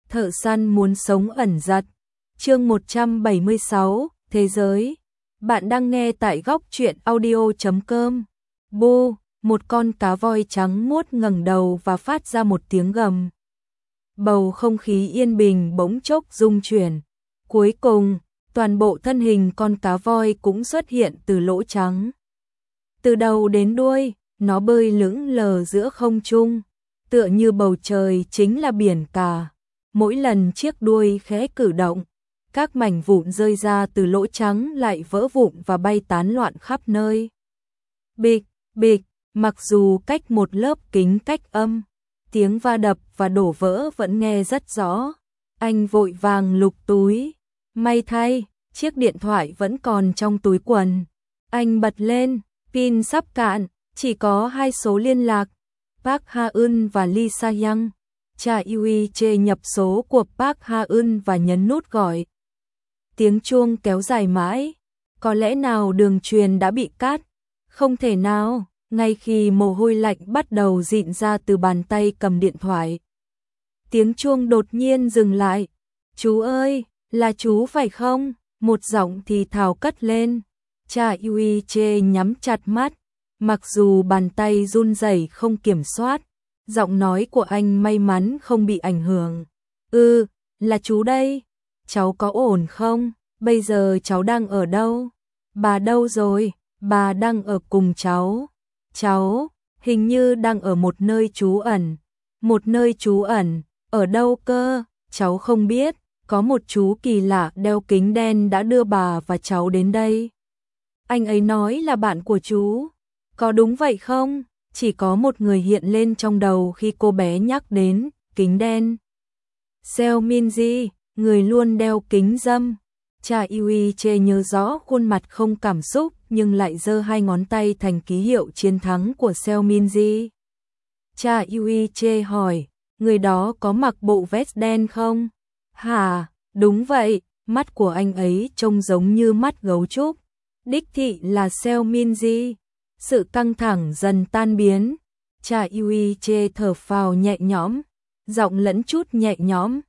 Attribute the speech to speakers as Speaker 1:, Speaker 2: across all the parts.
Speaker 1: Thợ săn muốn sống ẩn giật. Chương 176, Thế giới. Bạn đang nghe tại góc truyện audio.com. Bu, một con cá voi trắng muốt ngẩng đầu và phát ra một tiếng gầm. Bầu không khí yên bình bỗng chốc rung chuyển. Cuối cùng, toàn bộ thân hình con cá voi cũng xuất hiện từ lỗ trắng. Từ đầu đến đuôi, nó bơi lững lờ giữa không trung, tựa như bầu trời chính là biển cả. Mỗi lần chiếc đuôi khẽ cử động, các mảnh vụn rơi ra từ lỗ trắng lại vỡ vụn và bay tán loạn khắp nơi. Bịch, bịch, mặc dù cách một lớp kính cách âm, tiếng va đập và đổ vỡ vẫn nghe rất rõ. Anh vội vàng lục túi. May thay, chiếc điện thoại vẫn còn trong túi quần. Anh bật lên, pin sắp cạn, chỉ có 2 số liên lạc, Park Ha-eun và Lee Sa-young. Cha Yui Che nhập số của Park Ha-eun và nhấn nút gọi. Tiếng chuông kéo dài mãi, có lẽ nào đường truyền đã bị cắt? Không thể nào, ngay khi mồ hôi lạnh bắt đầu rịn ra từ bàn tay cầm điện thoại. Tiếng chuông đột nhiên dừng lại. Chú ơi, là chú phải không? Một giọng thì thào cất lên. Cha Yui Che nhắm chặt mắt, mặc dù bàn tay run rẩy không kiểm soát. Giọng nói của anh may mắn không bị ảnh hưởng. Là chú đây. Cháu có ổn không? Bây giờ cháu đang ở đâu? Bà đâu rồi? Bà đang ở cùng cháu. Cháu, hình như đang ở một nơi trú ẩn. Một nơi trú ẩn? Ở đâu cơ? Cháu không biết. Có một chú kỳ lạ đeo kính đen đã đưa bà và cháu đến đây. Anh ấy nói là bạn của chú. Có đúng vậy không? Chỉ có một người hiện lên trong đầu khi cô bé nhắc đến kính đen. Seo Min-ji, người luôn đeo kính râm. Cha Yui Che nhớ rõ khuôn mặt không cảm xúc nhưng lại giơ 2 ngón tay thành ký hiệu chiến thắng của Seo Min-ji. Cha Yui Che hỏi, người đó có mặc bộ vest đen không? Hả, đúng vậy, mắt của anh ấy trông giống như mắt gấu trúc. Đích thị là Seo Min-ji. Sự căng thẳng dần tan biến. Cha Yui Che thở phào nhẹ nhõm, giọng lẫn chút nhẹ nhõm.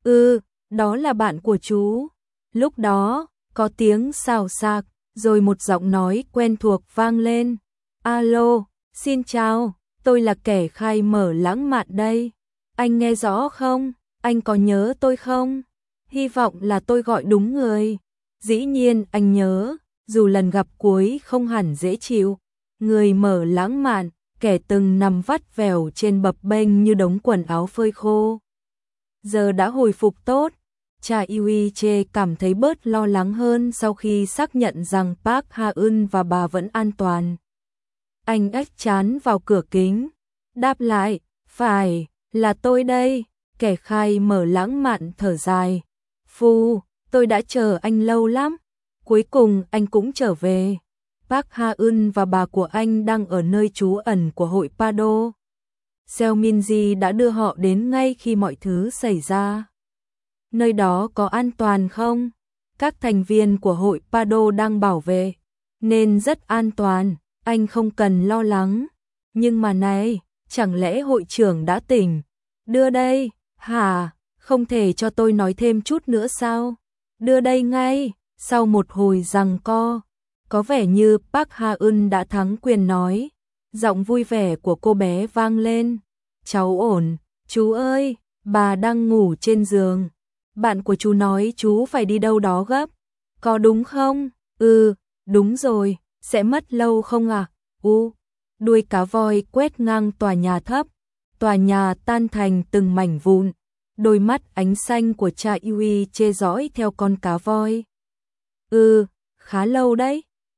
Speaker 1: Đó là bạn của chú. Lúc đó, có tiếng xào xạc, rồi một giọng nói quen thuộc vang lên. Alo, xin chào, tôi là kẻ khai mở lãng mạn đây. Anh nghe rõ không? Anh có nhớ tôi không? Hy vọng là tôi gọi đúng người. Dĩ nhiên anh nhớ, dù lần gặp cuối không hẳn dễ chịu. Người mở lãng mạn, kẻ từng nằm vắt vẻo trên bập bênh như đống quần áo phơi khô. Giờ đã hồi phục tốt. Cha Yui Che cảm thấy bớt lo lắng hơn sau khi xác nhận rằng Park Ha-eun và bà vẫn an toàn. Anh ếch chán vào cửa kính, đáp lại, phải, là tôi đây. Kẻ khai mở lãng mạn thở dài. Phu, tôi đã chờ anh lâu lắm. Cuối cùng anh cũng trở về. Park Ha-eun và bà của anh đang ở nơi trú ẩn của hội Pado. Seo Min-ji đã đưa họ đến ngay khi mọi thứ xảy ra. Nơi đó có an toàn không? Các thành viên của hội Pado đang bảo vệ, nên rất an toàn, anh không cần lo lắng. Nhưng mà này, chẳng lẽ hội trưởng đã tỉnh? Đưa đây, hả? Không thể cho tôi nói thêm chút nữa sao? Đưa đây ngay. Sau một hồi giằng co, có vẻ như Park Ha-eun đã thắng quyền nói. Giọng vui vẻ của cô bé vang lên. Cháu ổn, chú ơi, bà đang ngủ trên giường. Bạn của chú nói chú phải đi đâu đó gấp. Có đúng không? Đúng rồi, sẽ mất lâu không ạ? Đuôi cá voi quét ngang tòa nhà thấp. Tòa nhà tan thành từng mảnh vụn. Đôi mắt ánh xanh của cha Yui Che dõi theo con cá voi. Khá lâu đấy.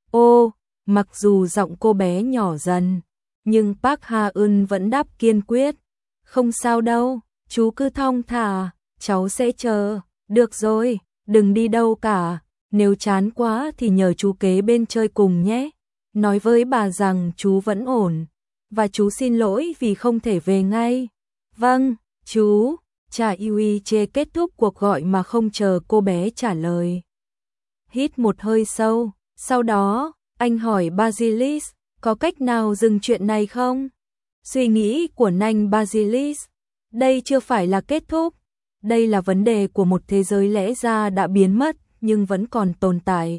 Speaker 1: Mặc dù giọng cô bé nhỏ dần, nhưng Park Ha-eun vẫn đáp kiên quyết. Không sao đâu, chú cứ thong thả, cháu sẽ chờ. Được rồi, đừng đi đâu cả. Nếu chán quá thì nhờ chú kế bên chơi cùng nhé. Nói với bà rằng chú vẫn ổn. Và chú xin lỗi vì không thể về ngay. Vâng, chú. Cha Yui Che kết thúc cuộc gọi mà không chờ cô bé trả lời. Hít một hơi sâu, sau đó, anh hỏi Basilis, có cách nào dừng chuyện này không? Suy nghĩ của Nanh Basilis, đây chưa phải là kết thúc. Đây là vấn đề của một thế giới lẽ ra đã biến mất nhưng vẫn còn tồn tại.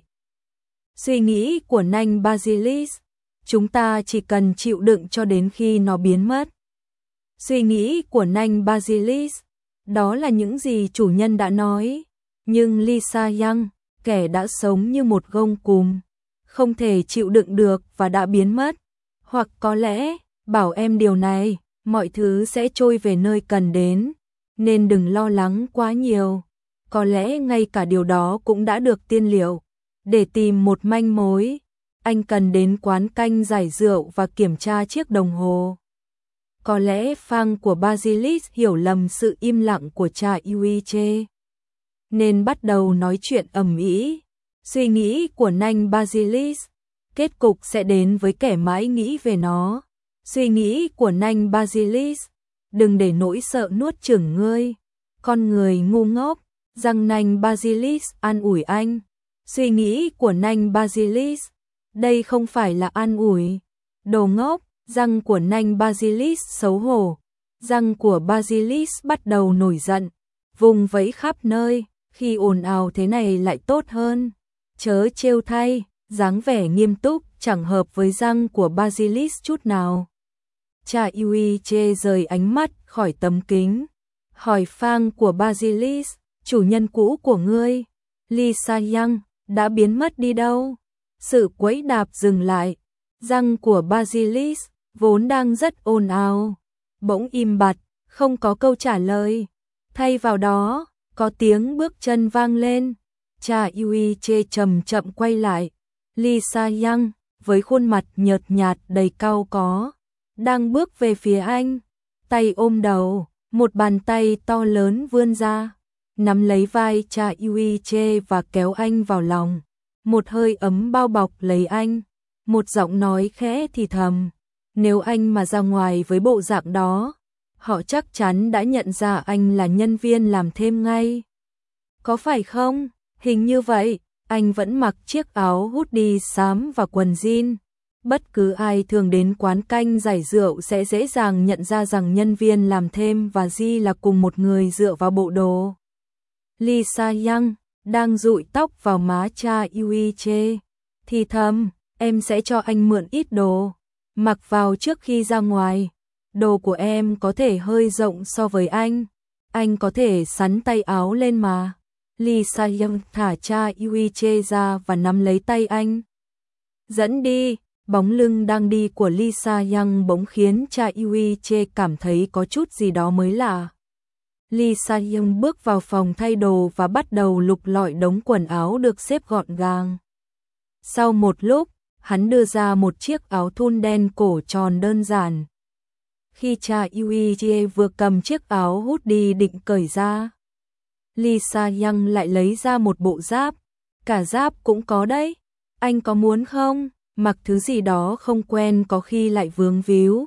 Speaker 1: Suy nghĩ của Nanh Basilis, chúng ta chỉ cần chịu đựng cho đến khi nó biến mất. Suy nghĩ của Nanh Basilis, đó là những gì chủ nhân đã nói. Nhưng Lisa Young, kẻ đã sống như một gông cùm, không thể chịu đựng được và đã biến mất. Hoặc có lẽ, bảo em điều này, mọi thứ sẽ trôi về nơi cần đến, nên đừng lo lắng quá nhiều. Có lẽ ngay cả điều đó cũng đã được tiên liệu. Để tìm một manh mối, anh cần đến quán canh giải rượu và kiểm tra chiếc đồng hồ. Có lẽ fan của Basilis hiểu lầm sự im lặng của cha Yuiche, nên bắt đầu nói chuyện ầm ĩ. Suy nghĩ của Nanh Basilis, kết cục sẽ đến với kẻ mãi nghĩ về nó. Suy nghĩ của Nanh Basilis, đừng để nỗi sợ nuốt chửng ngươi. Con người ngu ngốc, răng Nanh Basilis an ủi anh. Suy nghĩ của Nanh Basilis, đây không phải là an ủi. Đồ ngốc, răng của Nanh Basilis xấu hổ. Răng của Basilis bắt đầu nổi giận, vùng vẫy khắp nơi. Khi ồn ào thế này lại tốt hơn. Chớ trêu thay, dáng vẻ nghiêm túc chẳng hợp với răng của Basilis chút nào. Cha Yuiche rời ánh mắt khỏi tấm kính, hỏi fan của Basilis, chủ nhân cũ của ngươi, Lisa Young, đã biến mất đi đâu? Sự quẫy đạp dừng lại, răng của Basilis, vốn đang rất ồn ào, bỗng im bặt, không có câu trả lời. Thay vào đó, có tiếng bước chân vang lên. Cha Yuiche chậm chậm quay lại. Lisa Young, với khuôn mặt nhợt nhạt đầy cau có, đang bước về phía anh, tay ôm đầu, một bàn tay to lớn vươn ra, nắm lấy vai cha Yuiche và kéo anh vào lòng. Một hơi ấm bao bọc lấy anh, một giọng nói khẽ thì thầm, nếu anh mà ra ngoài với bộ dạng đó, họ chắc chắn đã nhận ra anh là nhân viên làm thêm ngay. Có phải không? Hình như vậy. Anh vẫn mặc chiếc áo hoodie xám và quần jean. Bất cứ ai thường đến quán canh giải rượu sẽ dễ dàng nhận ra rằng nhân viên làm thêm và Di là cùng một người dựa vào bộ đồ. Lisa Young đang dụi tóc vào má cha Yuiche, thì thầm, em sẽ cho anh mượn ít đồ, mặc vào trước khi ra ngoài. Đồ của em có thể hơi rộng so với anh có thể xắn tay áo lên mà. Lisa Young thả cha Yuiche ra và nắm lấy tay anh. Dẫn đi, bóng lưng đang đi của Lisa Young bỗng khiến cha Yuiche cảm thấy có chút gì đó mới lạ. Lisa Young bước vào phòng thay đồ và bắt đầu lục lọi đống quần áo được xếp gọn gàng. Sau một lúc, hắn đưa ra một chiếc áo thun đen cổ tròn đơn giản. Khi cha Yuiche vừa cầm chiếc áo hoodie định cởi ra, Lisa Young lại lấy ra một bộ giáp. Cả giáp cũng có đấy. Anh có muốn không? Mặc thứ gì đó không quen có khi lại vướng víu.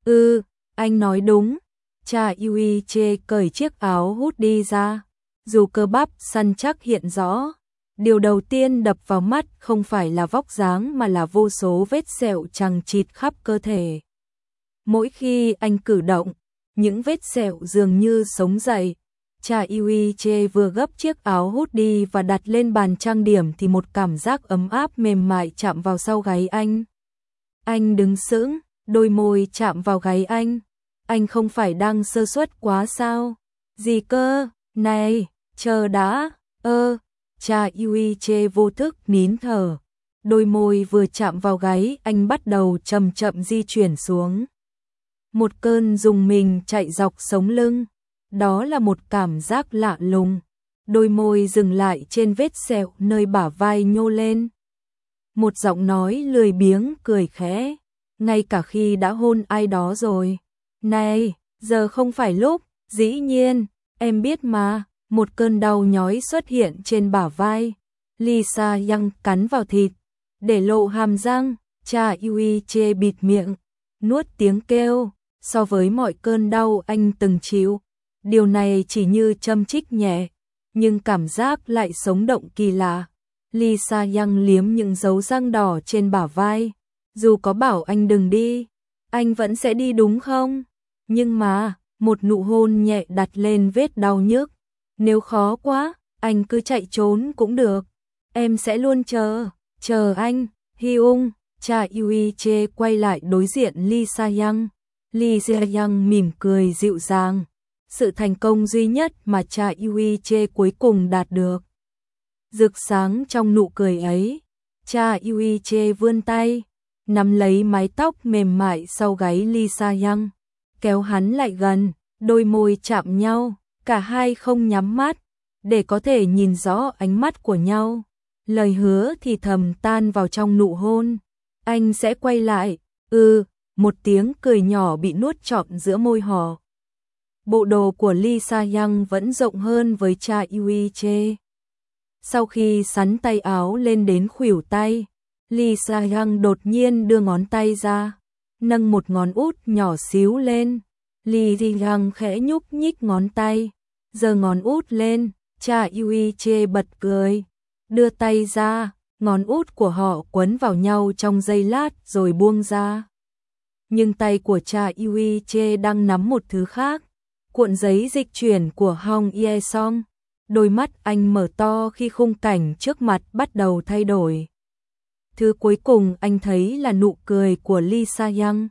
Speaker 1: Anh nói đúng. Cha Yuiche cởi chiếc áo hoodie ra. Dù cơ bắp săn chắc hiện rõ, điều đầu tiên đập vào mắt không phải là vóc dáng mà là vô số vết sẹo chằng chịt khắp cơ thể. Mỗi khi anh cử động, những vết sẹo dường như sống dậy. Cha Yuiche vừa gấp chiếc áo hoodie và đặt lên bàn trang điểm thì một cảm giác ấm áp mềm mại chạm vào sau gáy anh. Anh đứng sững, đôi môi chạm vào gáy anh. Anh không phải đang sơ suất quá sao? Gì cơ? Này, chờ đã. Cha Yuiche vô thức nín thở. Đôi môi vừa chạm vào gáy anh bắt đầu chậm chậm di chuyển xuống. Một cơn rùng mình chạy dọc sống lưng. Đó là một cảm giác lạ lùng. Đôi môi dừng lại trên vết sẹo nơi bả vai nhô lên. Một giọng nói lười biếng cười khẽ. Ngay cả khi đã hôn ai đó rồi. Này, giờ không phải lúc. Dĩ nhiên, em biết mà. Một cơn đau nhói xuất hiện trên bả vai. Lisa Young cắn vào thịt, để lộ hàm răng. Cha Yuiche bịt miệng, nuốt tiếng kêu. So với mọi cơn đau anh từng chịu, điều này chỉ như châm chích nhẹ, nhưng cảm giác lại sống động kỳ lạ. Lisa Young liếm những dấu răng đỏ trên bả vai. Dù có bảo anh đừng đi, anh vẫn sẽ đi đúng không? Nhưng mà, một nụ hôn nhẹ đặt lên vết đau nhức. Nếu khó quá, anh cứ chạy trốn cũng được. Em sẽ luôn chờ anh. Hyung, cha Yui Che quay lại đối diện Lee Sa-young. Lee Sa-young mỉm cười dịu dàng. Sự thành công duy nhất mà cha Yui Che cuối cùng đạt được. Rực sáng trong nụ cười ấy, cha Yui Che vươn tay, nắm lấy mái tóc mềm mại sau gáy Lee Sa-young, kéo hắn lại gần, đôi môi chạm nhau, cả hai không nhắm mắt, để có thể nhìn rõ ánh mắt của nhau. Lời hứa thì thầm tan vào trong nụ hôn. Anh sẽ quay lại. Một tiếng cười nhỏ bị nuốt trọn giữa môi họ. Bộ đồ của Lee Sa-young vẫn rộng hơn với cha Yui Che. Sau khi sắn tay áo lên đến khuỷu tay, Lee Sa-young đột nhiên đưa ngón tay ra, nâng một ngón út nhỏ xíu lên. Lee Sa-young khẽ nhúc nhích ngón tay, giơ ngón út lên, cha Yui Che bật cười, đưa tay ra, ngón út của họ quấn vào nhau trong giây lát rồi buông ra. Nhưng tay của cha Yui Che đang nắm một thứ khác, cuộn giấy dịch chuyển của Hong Ye Song. Đôi mắt anh mở to khi khung cảnh trước mặt bắt đầu thay đổi. Thứ cuối cùng anh thấy là nụ cười của Lee Sa-young.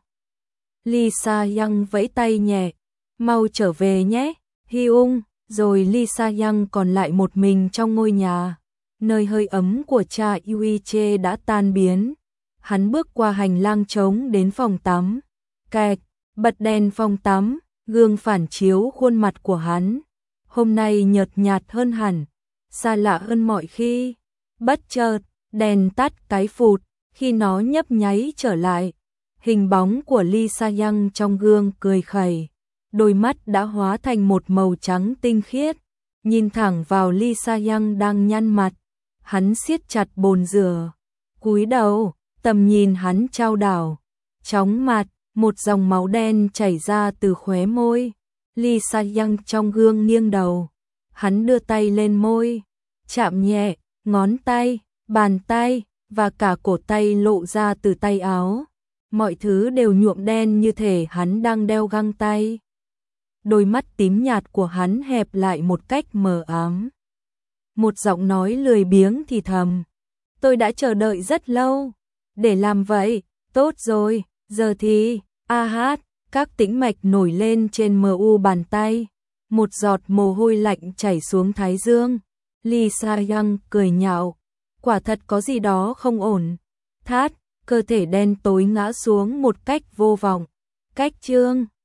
Speaker 1: Lee Sa-young vẫy tay nhẹ, mau trở về nhé, Hyung. Rồi Lee Sa-young còn lại một mình trong ngôi nhà, nơi hơi ấm của cha Yui Che đã tan biến. Hắn bước qua hành lang trống đến phòng tắm, kẹt, bật đèn phòng tắm, gương phản chiếu khuôn mặt của hắn. Hôm nay nhợt nhạt hơn hẳn, xa lạ hơn mọi khi. Bất chợt, đèn tắt cái phụt, khi nó nhấp nháy trở lại, hình bóng của Lee Sa-young trong gương cười khẩy. Đôi mắt đã hóa thành một màu trắng tinh khiết, nhìn thẳng vào Lee Sa-young đang nhăn mặt. Hắn siết chặt bồn rửa, cúi đầu, tầm nhìn hắn chao đảo. Chóng mặt, một dòng máu đen chảy ra từ khóe môi. Lee Sa-young trong gương nghiêng đầu, hắn đưa tay lên môi, chạm nhẹ, ngón tay, bàn tay và cả cổ tay lộ ra từ tay áo. Mọi thứ đều nhuộm đen như thể hắn đang đeo găng tay. Đôi mắt tím nhạt của hắn hẹp lại một cách mờ ám. Một giọng nói lười biếng thì thầm, tôi đã chờ đợi rất lâu để làm vậy. Tốt rồi, giờ thì hát. Các tĩnh mạch nổi lên trên mu bàn tay, một giọt mồ hôi lạnh chảy xuống thái dương. Lee Sa-young cười nhạo, quả thật có gì đó không ổn. Thát, cơ thể đen tối ngã xuống một cách vô vọng. Cách chương